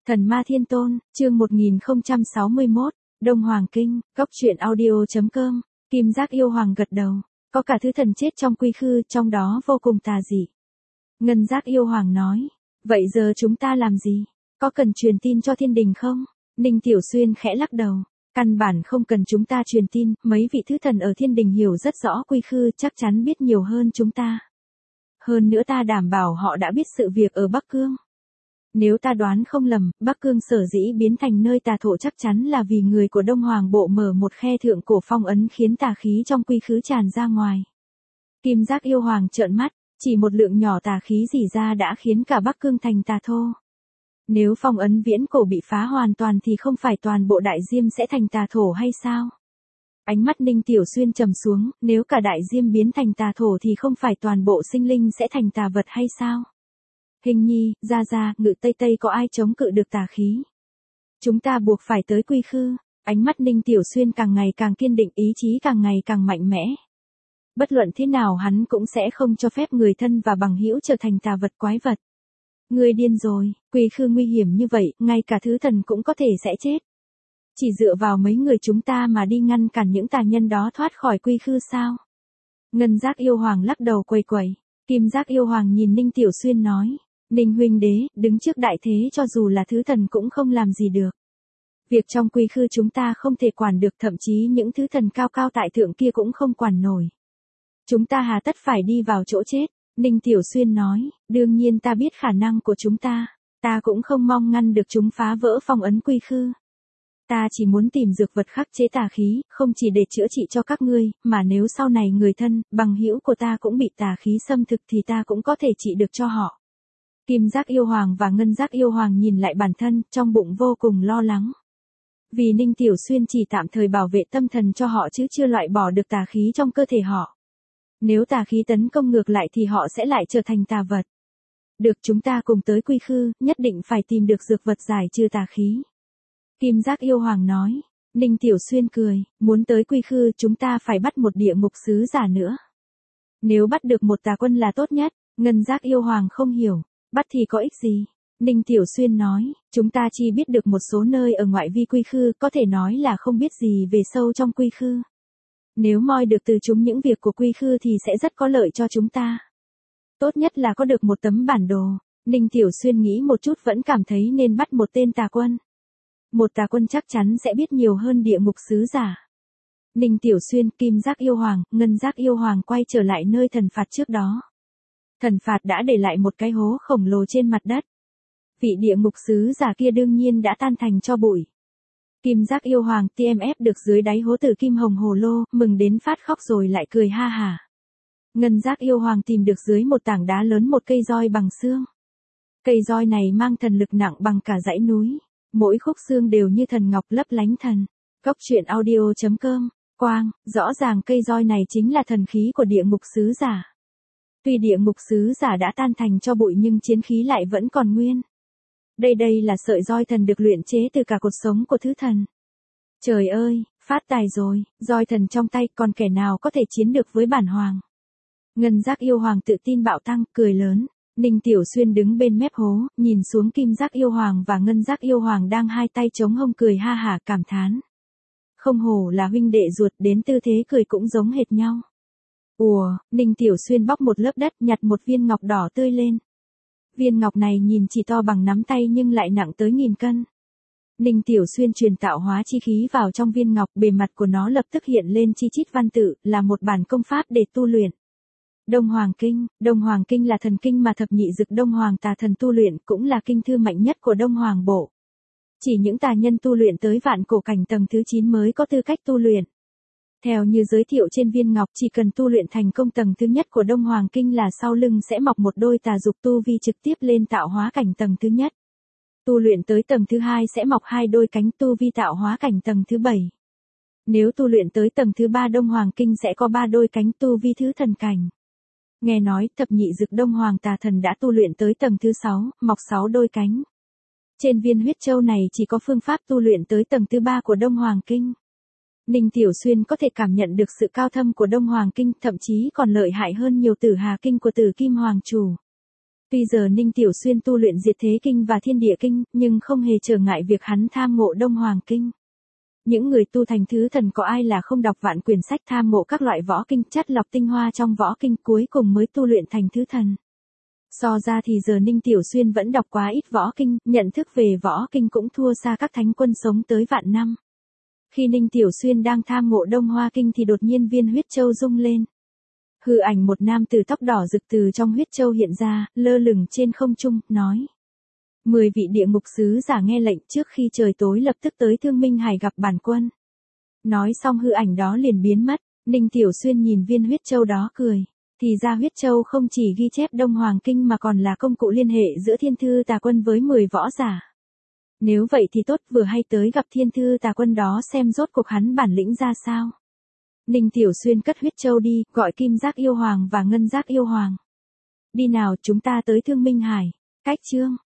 Thần Ma Thiên Tôn, chương 1061, Đông Hoàng Kinh, Góc truyện audio.com, Kim Giác yêu hoàng gật đầu, có cả thứ thần chết trong quy khư, trong đó vô cùng tà dị. Ngân Giác yêu hoàng nói, vậy giờ chúng ta làm gì? Có cần truyền tin cho thiên đình không? Ninh Tiểu Xuyên khẽ lắc đầu, căn bản không cần chúng ta truyền tin, mấy vị thứ thần ở thiên đình hiểu rất rõ quy khư, chắc chắn biết nhiều hơn chúng ta. Hơn nữa ta đảm bảo họ đã biết sự việc ở Bắc Cương. Nếu ta đoán không lầm, Bắc Cương sở dĩ biến thành nơi tà thổ chắc chắn là vì người của Đông Hoàng Bộ mở một khe thượng cổ phong ấn khiến tà khí trong quy khứ tràn ra ngoài. Kim Giác yêu hoàng trợn mắt, chỉ một lượng nhỏ tà khí rỉ ra đã khiến cả Bắc Cương thành tà thô. Nếu phong ấn viễn cổ bị phá hoàn toàn thì không phải toàn bộ đại diêm sẽ thành tà thổ hay sao? Ánh mắt Ninh Tiểu Xuyên trầm xuống, nếu cả đại diêm biến thành tà thổ thì không phải toàn bộ sinh linh sẽ thành tà vật hay sao? Hình nhi, ra, Ngự Tây Tây có ai chống cự được tà khí? Chúng ta buộc phải tới quy khư. Ánh mắt Ninh Tiểu Xuyên càng ngày càng kiên định, ý chí càng ngày càng mạnh mẽ. Bất luận thế nào hắn cũng sẽ không cho phép người thân và bằng hữu trở thành tà vật quái vật. Người điên rồi, quy khư nguy hiểm như vậy, ngay cả thứ thần cũng có thể sẽ chết. Chỉ dựa vào mấy người chúng ta mà đi ngăn cản những tà nhân đó thoát khỏi quy khư sao? Ngân Giác yêu hoàng lắc đầu quầy quầy. Kim Giác yêu hoàng nhìn Ninh Tiểu Xuyên nói, Ninh huynh đế, đứng trước đại thế cho dù là thứ thần cũng không làm gì được. Việc trong quy khư chúng ta không thể quản được, thậm chí những thứ thần cao cao tại thượng kia cũng không quản nổi. Chúng ta hà tất phải đi vào chỗ chết? Ninh Tiểu Xuyên nói, đương nhiên ta biết khả năng của chúng ta cũng không mong ngăn được chúng phá vỡ phong ấn quy khư. Ta chỉ muốn tìm dược vật khắc chế tà khí, không chỉ để chữa trị cho các ngươi, mà nếu sau này người thân, bằng hữu của ta cũng bị tà khí xâm thực thì ta cũng có thể trị được cho họ. Kim Giác yêu hoàng và Ngân Giác yêu hoàng nhìn lại bản thân, trong bụng vô cùng lo lắng. Vì Ninh Tiểu Xuyên chỉ tạm thời bảo vệ tâm thần cho họ chứ chưa loại bỏ được tà khí trong cơ thể họ. Nếu tà khí tấn công ngược lại thì họ sẽ lại trở thành tà vật. Được, chúng ta cùng tới quy khư, nhất định phải tìm được dược vật giải trừ tà khí. Kim Giác yêu hoàng nói. Ninh Tiểu Xuyên cười, muốn tới quy khư chúng ta phải bắt một địa ngục sứ giả nữa. Nếu bắt được một tà quân là tốt nhất. Ngân Giác yêu hoàng không hiểu, bắt thì có ích gì? Ninh Tiểu Xuyên nói, chúng ta chỉ biết được một số nơi ở ngoại vi quy khư, có thể nói là không biết gì về sâu trong quy khư. Nếu moi được từ chúng những việc của quy khư thì sẽ rất có lợi cho chúng ta. Tốt nhất là có được một tấm bản đồ. Ninh Tiểu Xuyên nghĩ một chút vẫn cảm thấy nên bắt một tên tà quân. Một tà quân chắc chắn sẽ biết nhiều hơn địa ngục sứ giả. Ninh Tiểu Xuyên, Kim Giác yêu hoàng, Ngân Giác yêu hoàng quay trở lại nơi thần phạt trước đó. Thần phạt đã để lại một cái hố khổng lồ trên mặt đất. Vị địa ngục sứ giả kia đương nhiên đã tan thành tro bụi. Kim Giác yêu hoàng TMF được dưới đáy hố tử kim hồng hồ lô, mừng đến phát khóc rồi lại cười ha hả. Ngân Giác yêu hoàng tìm được dưới một tảng đá lớn một cây roi bằng xương. Cây roi này mang thần lực nặng bằng cả dãy núi. Mỗi khúc xương đều như thần ngọc lấp lánh thần. Góc truyện audio.com, quang, rõ ràng cây roi này chính là thần khí của địa ngục sứ giả. Tuy địa ngục sứ giả đã tan thành tro bụi nhưng chiến khí lại vẫn còn nguyên. Đây là sợi roi thần được luyện chế từ cả cột sống của thứ thần. Trời ơi, phát tài rồi, roi thần trong tay còn kẻ nào có thể chiến được với bản hoàng. Ngân Giác yêu hoàng tự tin bạo tăng, cười lớn. Ninh Tiểu Xuyên đứng bên mép hố, nhìn xuống Kim Giác yêu hoàng và Ngân Giác yêu hoàng đang hai tay chống hông cười ha hả cảm thán. Không hổ là huynh đệ ruột, đến tư thế cười cũng giống hệt nhau. Ùa, Ninh Tiểu Xuyên bóc một lớp đất, nhặt một viên ngọc đỏ tươi lên. Viên ngọc này nhìn chỉ to bằng nắm tay nhưng lại nặng tới 1000 cân. Ninh Tiểu Xuyên truyền tạo hóa chi khí vào trong viên ngọc, bề mặt của nó lập tức hiện lên chi chít văn tự, là một bản công pháp để tu luyện. Đông Hoàng Kinh là thần kinh mà thập nhị dực Đông Hoàng tà thần tu luyện, cũng là kinh thư mạnh nhất của Đông Hoàng Bộ. Chỉ những tà nhân tu luyện tới vạn cổ cảnh tầng thứ 9 mới có tư cách tu luyện. Theo như giới thiệu trên viên ngọc, chỉ cần tu luyện thành công tầng thứ nhất của Đông Hoàng Kinh là sau lưng sẽ mọc một đôi tà dục tu vi trực tiếp lên tạo hóa cảnh tầng thứ nhất. Tu luyện tới tầng thứ 2 sẽ mọc 2 đôi cánh tu vi tạo hóa cảnh tầng thứ 7. Nếu tu luyện tới tầng thứ 3 Đông Hoàng Kinh sẽ có 3 đôi cánh tu vi thứ thần cảnh. Nghe nói, thập nhị dực Đông Hoàng tà thần đã tu luyện tới tầng thứ 6, mọc 6 đôi cánh. Trên viên huyết châu này chỉ có phương pháp tu luyện tới tầng thứ 3 của Đông Hoàng Kinh. Ninh Tiểu Xuyên có thể cảm nhận được sự cao thâm của Đông Hoàng Kinh, thậm chí còn lợi hại hơn nhiều Tử Hà Kinh của Tử Kim Hoàng Chủ. Tuy giờ Ninh Tiểu Xuyên tu luyện Diệt Thế Kinh và Thiên Địa Kinh, nhưng không hề trở ngại việc hắn tham ngộ Đông Hoàng Kinh. Những người tu thành thứ thần có ai là không đọc vạn quyển sách tham ngộ các loại võ kinh, chắt lọc tinh hoa trong võ kinh cuối cùng mới tu luyện thành thứ thần. So ra thì giờ Ninh Tiểu Xuyên vẫn đọc quá ít võ kinh, nhận thức về võ kinh cũng thua xa các thánh quân sống tới vạn năm. Khi Ninh Tiểu Xuyên đang tham ngộ Đông Hoa Kinh thì đột nhiên viên huyết châu rung lên. Hư ảnh một nam tử tóc đỏ rực từ trong huyết châu hiện ra, lơ lửng trên không trung, nói. 10 vị địa ngục sứ giả nghe lệnh trước khi trời tối lập tức tới Thương Minh Hải gặp bản quân. Nói xong hư ảnh đó liền biến mất, Ninh Tiểu Xuyên nhìn viên huyết châu đó cười. Thì ra huyết châu không chỉ ghi chép Đông Hoàng Kinh mà còn là công cụ liên hệ giữa Thiên Thư Tà Quân với 10 võ giả. Nếu vậy thì tốt, vừa hay tới gặp Thiên Thư Tà Quân đó xem rốt cuộc hắn bản lĩnh ra sao. Ninh Tiểu Xuyên cất huyết châu đi, gọi Kim Giác Yêu Hoàng và Ngân Giác Yêu Hoàng. Đi nào, chúng ta tới Thương Minh Hải. Cách chương